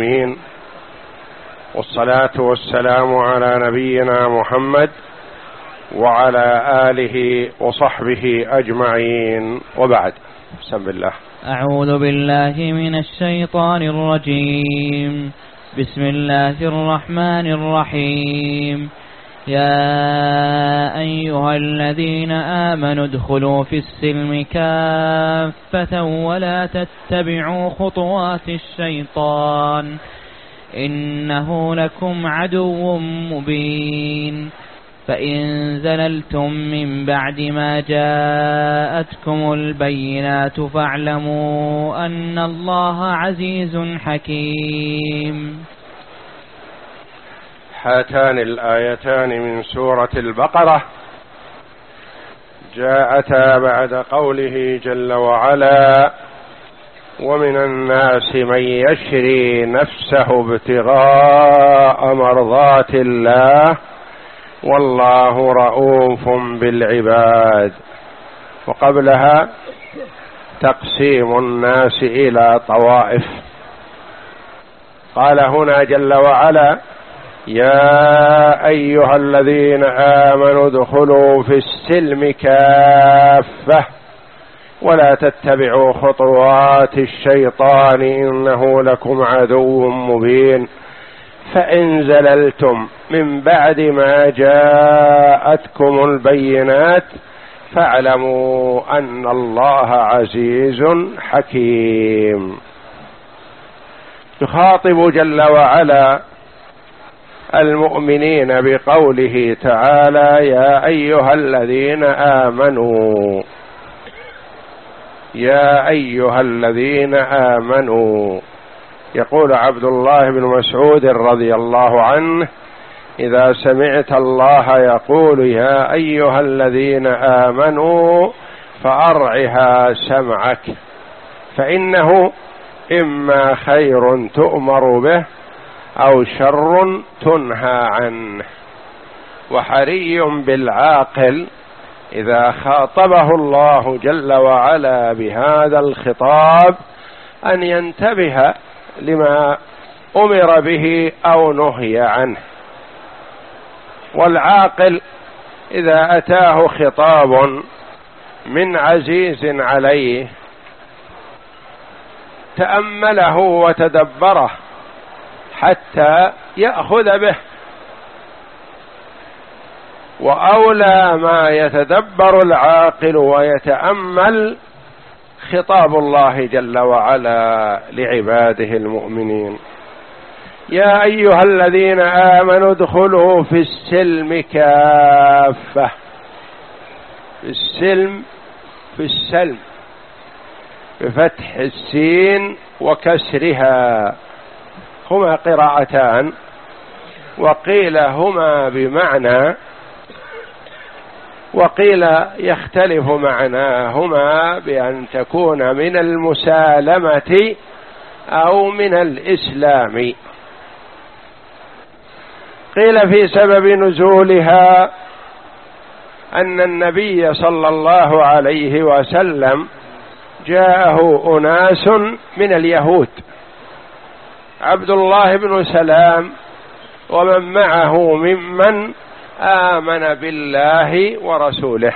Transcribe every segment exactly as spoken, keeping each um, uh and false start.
العالمين، والصلاة والسلام على نبينا محمد وعلى آله وصحبه أجمعين، وبعد. بسم الله. أعوذ بالله من الشيطان الرجيم. بسم الله الرحمن الرحيم. يا أيها الذين آمنوا ادخلوا في السلم كافة ولا تتبعوا خطوات الشيطان إنه لكم عدو مبين. فإن زللتم من بعد ما جاءتكم البينات فاعلموا أن الله عزيز حكيم. هاتان الآيتان من سورة البقرة جاءتا بعد قوله جل وعلا: ومن الناس من يشري نفسه ابتغاء مرضات الله والله رؤوف بالعباد. وقبلها تقسيم الناس إلى طوائف. قال هنا جل وعلا: يا أيها الذين آمنوا ادخلوا في السلم كافة ولا تتبعوا خطوات الشيطان إنه لكم عدو مبين. فإن زللتم من بعد ما جاءتكم البينات فاعلموا أن الله عزيز حكيم. يخاطب جل وعلا المؤمنين بقوله تعالى: يا أيها الذين آمنوا، يا أيها الذين آمنوا. يقول عبد الله بن مسعود رضي الله عنه: إذا سمعت الله يقول يا أيها الذين آمنوا فأرعها سمعك، فإنه إما خير تؤمر به أو شر تنهى عنه. وحري بالعاقل إذا خاطبه الله جل وعلا بهذا الخطاب أن ينتبه لما أمر به أو نهي عنه. والعاقل إذا أتاه خطاب من عزيز عليه تأمله وتدبره حتى يأخذ به، وأولى ما يتدبر العاقل ويتأمل خطاب الله جل وعلا لعباده المؤمنين. يا أيها الذين آمنوا ادخلوا في السلم كافة. في السلم، في السلم بفتح السين وكسرها، هما قراءتان، وقيل هما بمعنى، وقيل يختلف معناهما بأن تكون من المسالمة أو من الإسلام. قيل في سبب نزولها أن النبي صلى الله عليه وسلم جاءه أناس من اليهود، عبد الله بن سلام ومن معه ممن آمن بالله ورسوله،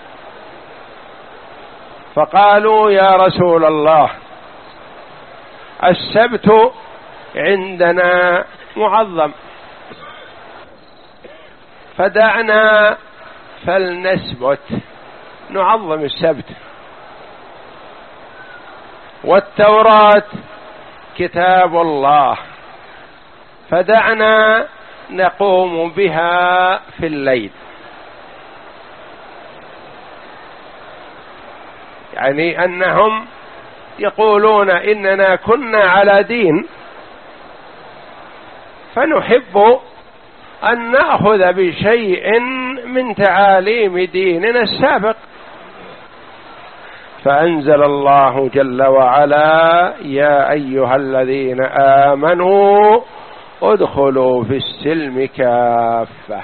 فقالوا: يا رسول الله، السبت عندنا معظم، فدعنا فلنسبت نعظم السبت، والتوراة كتاب الله، فدعنا نقوم بها في الليل. يعني أنهم يقولون إننا كنا على دين فنحب أن نأخذ بشيء من تعاليم ديننا السابق. فأنزل الله جل وعلا: يا أيها الذين آمنوا ادخلوا في السلم كافة.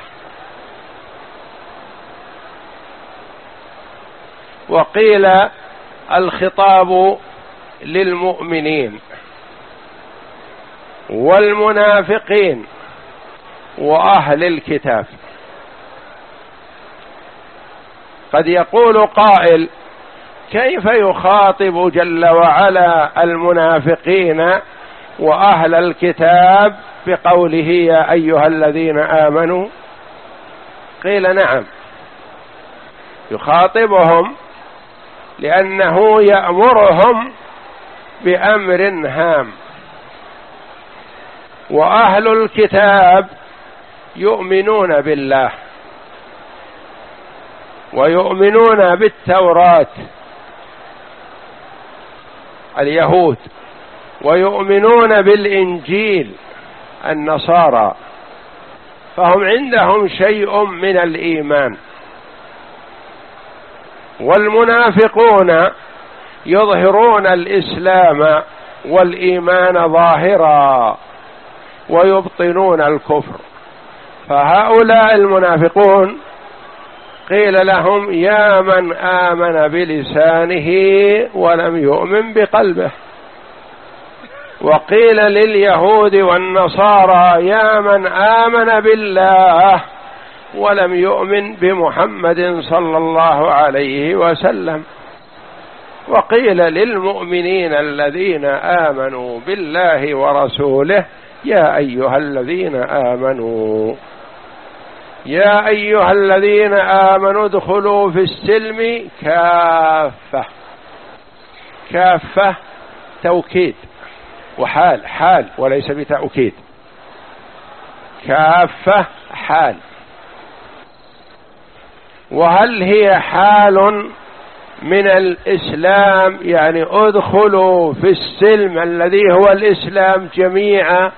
وقيل الخطاب للمؤمنين، والمنافقين وأهل الكتاب. قد يقول قائل: كيف يخاطب جل وعلا المنافقين وأهل الكتاب بقوله يا أيها الذين آمنوا؟ قيل: نعم، يخاطبهم لأنه يأمرهم بأمر هام، وأهل الكتاب يؤمنون بالله ويؤمنون بالتوراة اليهود، ويؤمنون بالإنجيل النصارى، فهم عندهم شيء من الإيمان. والمنافقون يظهرون الإسلام والإيمان ظاهرا ويبطنون الكفر، فهؤلاء المنافقون قيل لهم يا من آمن بلسانه ولم يؤمن بقلبه، وقيل لليهود والنصارى يا من آمن بالله ولم يؤمن بمحمد صلى الله عليه وسلم، وقيل للمؤمنين الذين آمنوا بالله ورسوله يا أيها الذين آمنوا يا أيها الذين آمنوا ادخلوا في السلم كافة. كافة توكيد وحال، حال وليس بتأكيد، كافة حال. وهل هي حال من الإسلام، يعني ادخلوا في السلم الذي هو الإسلام جميعا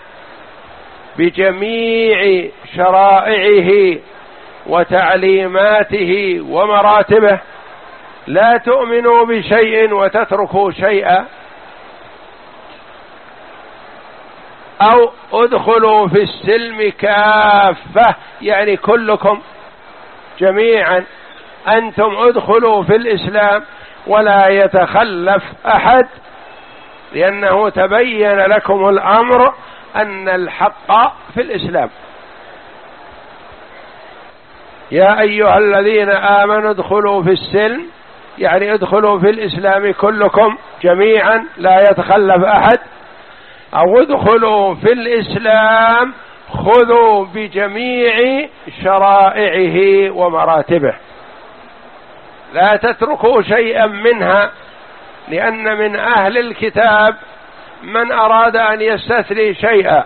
بجميع شرائعه وتعليماته ومراتبه، لا تؤمنوا بشيء وتتركوا شيئا؟ أو ادخلوا في السلم كافة يعني كلكم جميعا أنتم ادخلوا في الإسلام ولا يتخلف أحد، لأنه تبين لكم الأمر أن الحق في الإسلام. يا أيها الذين آمنوا ادخلوا في السلم يعني ادخلوا في الإسلام كلكم جميعا لا يتخلف أحد، أو ادخلوا في الإسلام خذوا بجميع شرائعه ومراتبه، لا تتركوا شيئا منها، لأن من أهل الكتاب من أراد أن يستثني شيئا،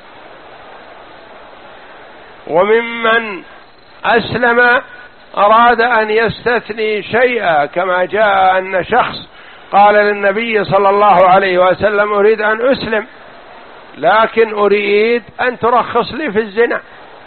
وممن أسلم أراد أن يستثني شيئا، كما جاء أن شخص قال للنبي صلى الله عليه وسلم أريد أن أسلم لكن أريد أن ترخص لي في الزنا،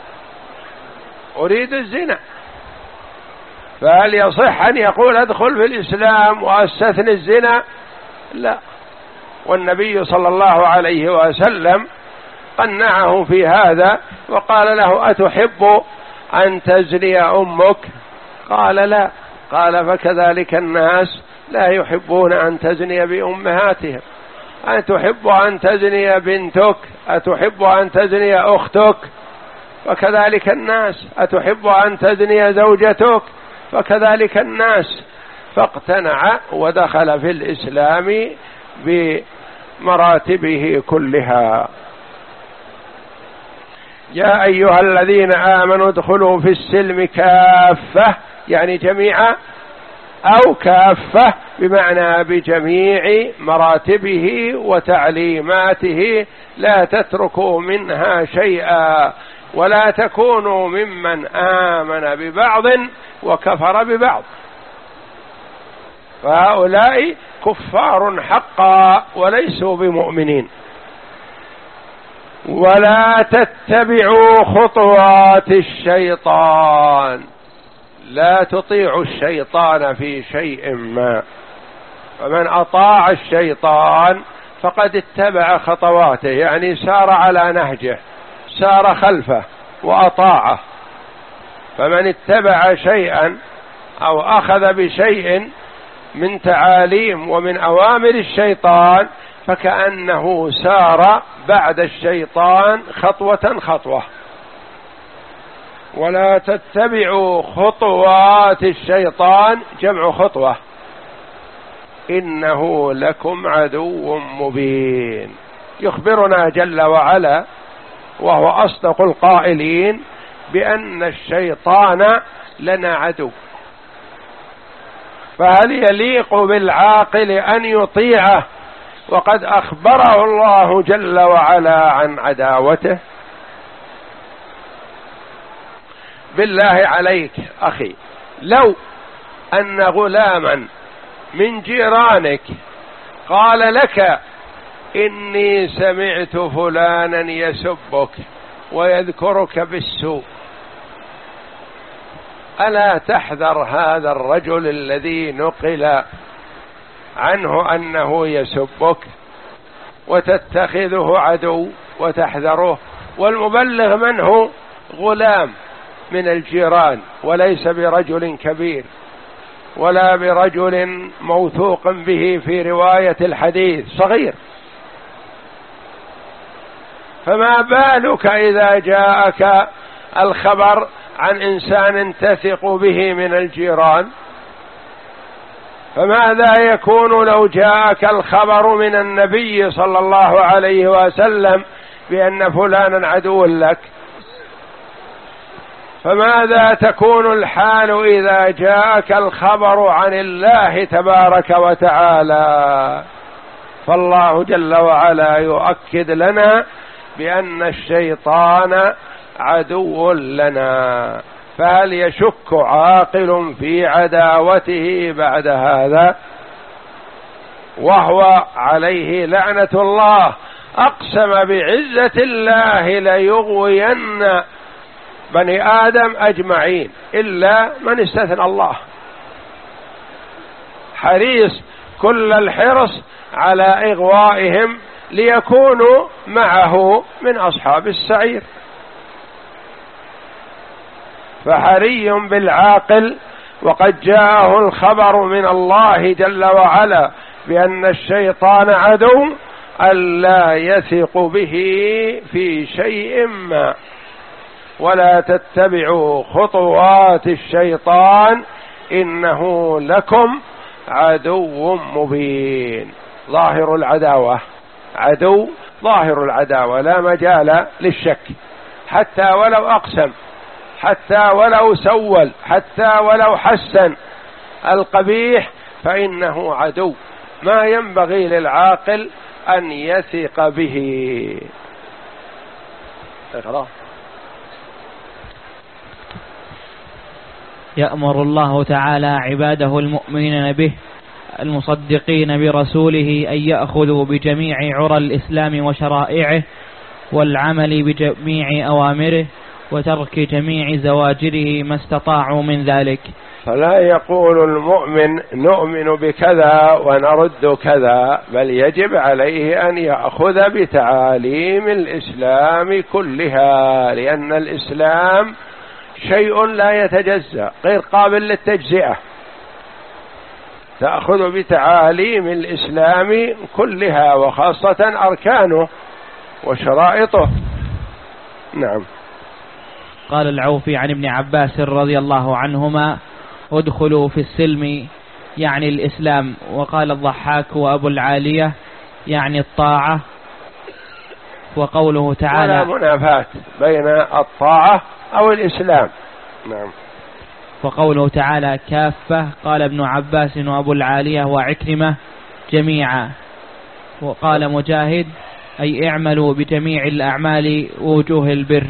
أريد الزنا، فهل يصح أن يقول أدخل في الإسلام وأستثني الزنا؟ لا. والنبي صلى الله عليه وسلم قنعه في هذا وقال له أتحب أن تزني أمك؟ قال لا. قال فكذلك الناس لا يحبون أن تزني بأمهاتهم، أتحب أن تزني بنتك؟ أتحب أن تزني أختك؟ فكذلك الناس. أتحب أن تزني زوجتك؟ فكذلك الناس. فاقتنع ودخل في الإسلام بمراتبه كلها. يا أيها الذين آمنوا ادخلوا في السلم كافة يعني جميعا، أو كافة بمعنى بجميع مراتبه وتعليماته، لا تتركوا منها شيئا، ولا تكونوا ممن آمن ببعض وكفر ببعض، فهؤلاء كفار حقا وليسوا بمؤمنين. ولا تتبعوا خطوات الشيطان، لا تطيعوا الشيطان في شيء ما، فمن أطاع الشيطان فقد اتبع خطواته، يعني سار على نهجه، سار خلفه وأطاعه. فمن اتبع شيئا أو أخذ بشيء من تعاليم ومن أوامر الشيطان فكأنه سار بعد الشيطان خطوة خطوة. ولا تتبعوا خطوات الشيطان، جمع خطوة، إنه لكم عدو مبين. يخبرنا جل وعلا وهو أصدق القائلين بأن الشيطان لنا عدو، فهل يليق بالعاقل أن يطيعه وقد أخبره الله جل وعلا عن عداوته؟ بالله عليك أخي، لو أن غلاما من جيرانك قال لك إني سمعت فلانا يسبك ويذكرك بالسوء، ألا تحذر هذا الرجل الذي نقل عنه أنه يسبك وتتخذه عدو وتحذره؟ والمبلغ منه غلام من الجيران، وليس برجل كبير ولا برجل موثوق به في رواية الحديث، صغير. فما بالك إذا جاءك الخبر عن إنسان تثق به من الجيران؟ فماذا يكون لو جاءك الخبر من النبي صلى الله عليه وسلم بأن فلانا عدو لك؟ فماذا تكون الحال إذا جاءك الخبر عن الله تبارك وتعالى؟ فالله جل وعلا يؤكد لنا بأن الشيطان عدو لنا، فهل يشك عاقل في عداوته بعد هذا؟ وهو عليه لعنة الله أقسم بعزة الله ليغوين بني آدم أجمعين إلا من استثنى الله، حريص كل الحرص على إغوائهم ليكونوا معه من أصحاب السعير. فحري بالعاقل وقد جاءه الخبر من الله جل وعلا بأن الشيطان عدو ألا يثق به في شيء ما. ولا تتبعوا خطوات الشيطان إنه لكم عدو مبين. ظاهر العداوة، عدو ظاهر العداوة، لا مجال للشك، حتى ولو أقسم، حتى ولو سول، حتى ولو حسن القبيح، فإنه عدو، ما ينبغي للعاقل أن يثق به. اقرأ. يأمر الله تعالى عباده المؤمنين به المصدقين برسوله أن يأخذوا بجميع عرى الإسلام وشرائعه والعمل بجميع أوامره وترك جميع زواجره ما استطاعوا من ذلك. فلا يقول المؤمن نؤمن بكذا ونرد كذا، بل يجب عليه أن يأخذ بتعاليم الإسلام كلها، لأن الإسلام شيء لا يتجزأ، غير قابل للتجزئة. تأخذ بتعاليم الإسلام كلها وخاصة أركانه وشرائطه. نعم. قال العوفي عن ابن عباس رضي الله عنهما: ادخلوا في السلم يعني الإسلام. وقال الضحاك وأبو العالية يعني الطاعة. وقوله تعالى: ولا منافاة بين الطاعة أو الإسلام. نعم. وقوله تعالى كافة، قال ابن عباس وأبو العالية وعكرمة جميعا. وقال مجاهد: أي اعملوا بجميع الأعمال ووجوه البر.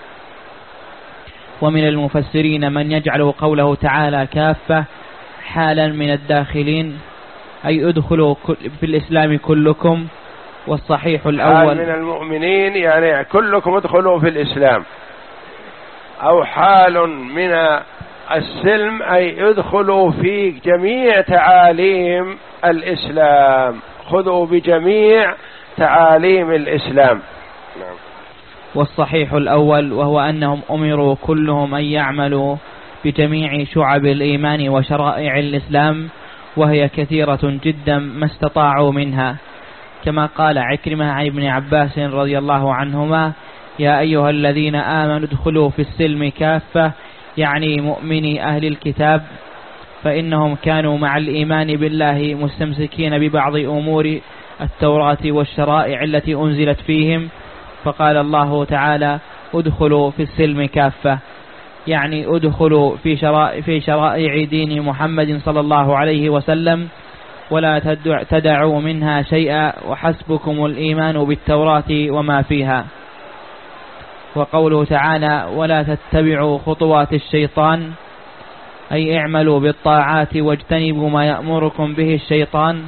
ومن المفسرين من يجعل قوله تعالى كافة حالا من الداخلين، أي ادخلوا في الإسلام كلكم. والصحيح الأول من المؤمنين يعني كلكم ادخلوا في الإسلام، أو حال من السلم أي ادخلوا في جميع تعاليم الإسلام، خذوا بجميع تعاليم الإسلام. نعم. والصحيح الأول وهو أنهم أمروا كلهم أن يعملوا بجميع شعب الإيمان وشرائع الإسلام، وهي كثيرة جدا ما استطاعوا منها، كما قال عكرمة عن ابن عباس رضي الله عنهما: يا أيها الذين آمنوا ادخلوا في السلم كافة، يعني مؤمني أهل الكتاب، فإنهم كانوا مع الإيمان بالله مستمسكين ببعض أمور التوراة والشرائع التي أنزلت فيهم، فقال الله تعالى: ادخلوا في السلم كافة، يعني ادخلوا في شرائع, في شرائع دين محمد صلى الله عليه وسلم، ولا تدعوا منها شيئا، وحسبكم الإيمان بالتوراة وما فيها. وقوله تعالى: ولا تتبعوا خطوات الشيطان، أي اعملوا بالطاعات واجتنبوا ما يأمركم به الشيطان،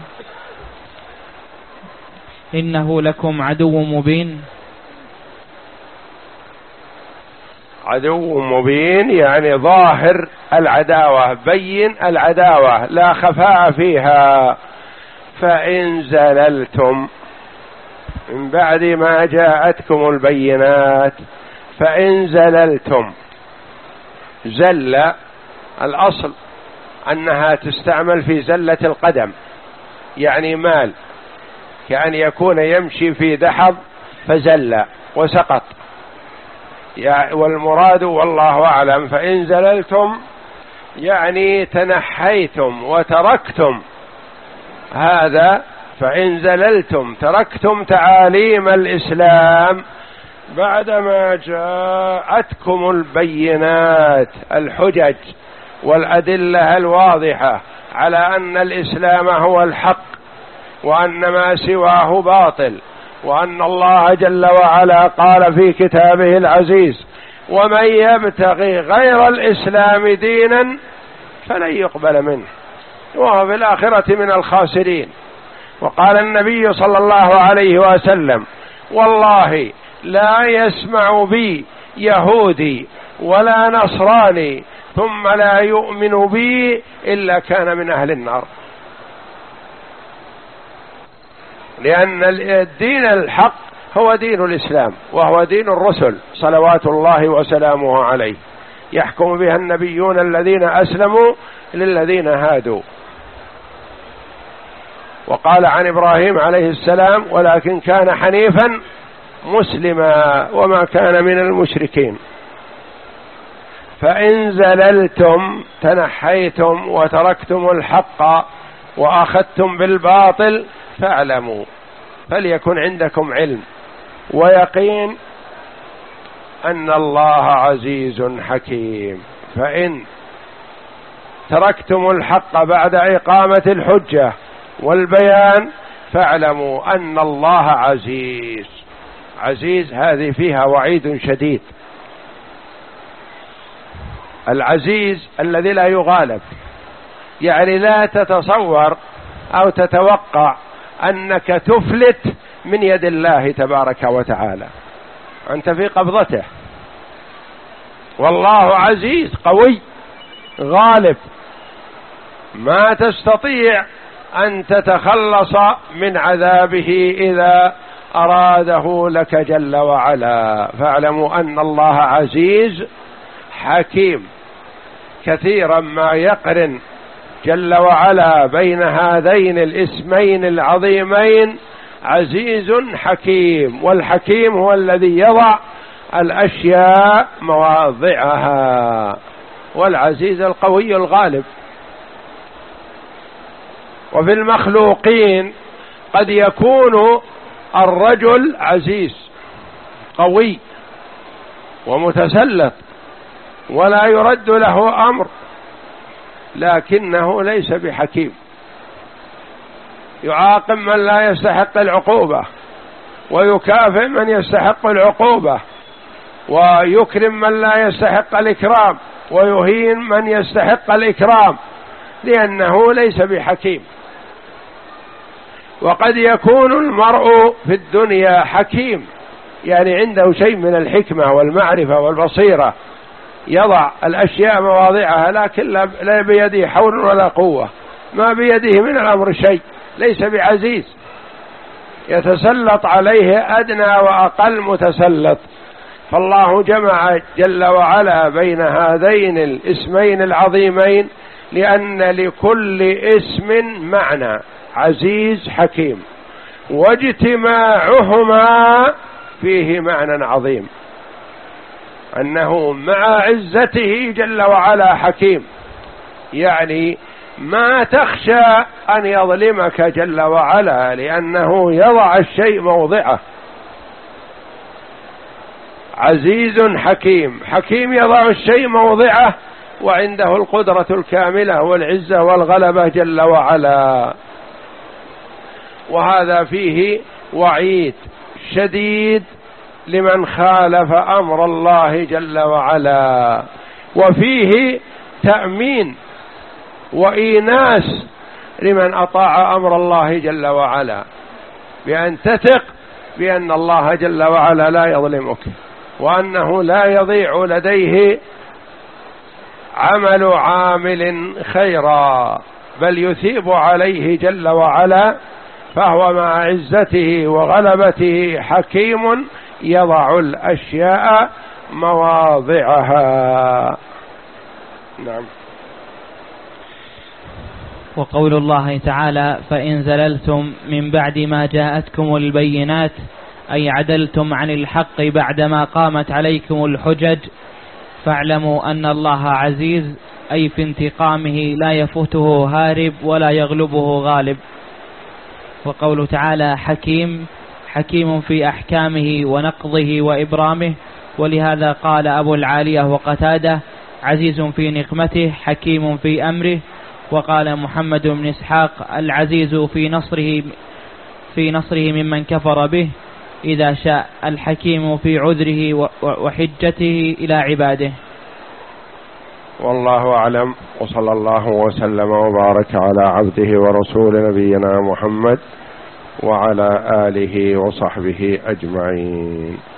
إنه لكم عدو مبين. عدو مبين يعني ظاهر العداوة، بين العداوة لا خفاء فيها. فإن زللتم من بعد ما جاءتكم البينات، فإن زللتم، زل الأصل أنها تستعمل في زلة القدم، يعني مال، كأن يكون يمشي في دحض فزل وسقط، والمراد والله أعلم فإن زللتم يعني تنحيتم وتركتم هذا. فإن زللتم تركتم تعاليم الإسلام بعدما جاءتكم البينات، الحجج والأدلة الواضحة على أن الإسلام هو الحق، وأن ما سواه باطل، وأن الله جل وعلا قال في كتابه العزيز: ومن يبتغي غير الإسلام دينا فلن يقبل منه وهو في الآخرة من الخاسرين. وقال النبي صلى الله عليه وسلم: والله لا يسمع بي يهودي ولا نصراني ثم لا يؤمن بي إلا كان من أهل النار. لأن الدين الحق هو دين الإسلام، وهو دين الرسل صلوات الله وسلامه عليه، يحكم بها النبيون الذين أسلموا للذين هادوا. وقال عن إبراهيم عليه السلام: ولكن كان حنيفا مسلما وما كان من المشركين. فإن زللتم تنحيتم وتركتم الحق وأخذتم بالباطل فاعلموا، فليكن عندكم علم ويقين أن الله عزيز حكيم. فإن تركتم الحق بعد إقامة الحجة والبيان فاعلموا أن الله عزيز. عزيز هذه فيها وعيد شديد. العزيز الذي لا يغالب، يعني لا تتصور أو تتوقع أنك تفلت من يد الله تبارك وتعالى، أنت في قبضته. والله عزيز قوي غالب، ما تستطيع أن تتخلص من عذابه إذا أراده لك جل وعلا. فاعلموا أن الله عزيز حكيم. كثيرا ما يقرن جل وعلا بين هذين الاسمين العظيمين، عزيز حكيم. والحكيم هو الذي يضع الأشياء مواضعها، والعزيز القوي الغالب. وفي المخلوقين قد يكون الرجل عزيز قوي ومتسلط ولا يرد له أمر، لكنه ليس بحكيم، يعاقب من لا يستحق العقوبة ويكافئ من يستحق العقوبة، ويكرم من لا يستحق الإكرام ويهين من يستحق الإكرام، لأنه ليس بحكيم. وقد يكون المرء في الدنيا حكيم، يعني عنده شيء من الحكمة والمعرفة والبصيرة، يضع الأشياء مواضعها، لكن لا بيده حول ولا قوة، ما بيده من الأمر شيء، ليس بعزيز، يتسلط عليه أدنى وأقل متسلط. فالله جمع جل وعلا بين هذين الاسمين العظيمين، لأن لكل اسم معنى، عزيز حكيم. واجتماعهما فيه معنى عظيم، أنه مع عزته جل وعلا حكيم، يعني ما تخشى أن يظلمك جل وعلا، لأنه يضع الشيء موضعه. عزيز حكيم، حكيم يضع الشيء موضعه، وعنده القدرة الكاملة والعزة والغلبة جل وعلا. وهذا فيه وعيد شديد لمن خالف أمر الله جل وعلا، وفيه تأمين وإيناس لمن أطاع أمر الله جل وعلا، بأن تثق بأن الله جل وعلا لا يظلمك، وأنه لا يضيع لديه عمل عامل خيرا، بل يثيب عليه جل وعلا، فهو مع عزته وغلبته حكيم يضع الأشياء مواضعها. نعم. وقول الله تعالى: فإن زللتم من بعد ما جاءتكم البينات، أي عدلتم عن الحق بعدما قامت عليكم الحجج، فاعلموا أن الله عزيز، أي في انتقامه لا يفوته هارب ولا يغلبه غالب. وقول تعالى: حكيم، حكيم في أحكامه ونقضه وإبرامه، ولهذا قال أبو العالية وقتادة: عزيز في نقمته، حكيم في أمره. وقال محمد بن إسحاق: العزيز في نصره في نصره ممن كفر به إذا شاء، الحكيم في عذره وحجته إلى عباده. والله أعلم، وصلى الله وسلم وبارك على عبده ورسول نبينا محمد وعلى آله وصحبه أجمعين.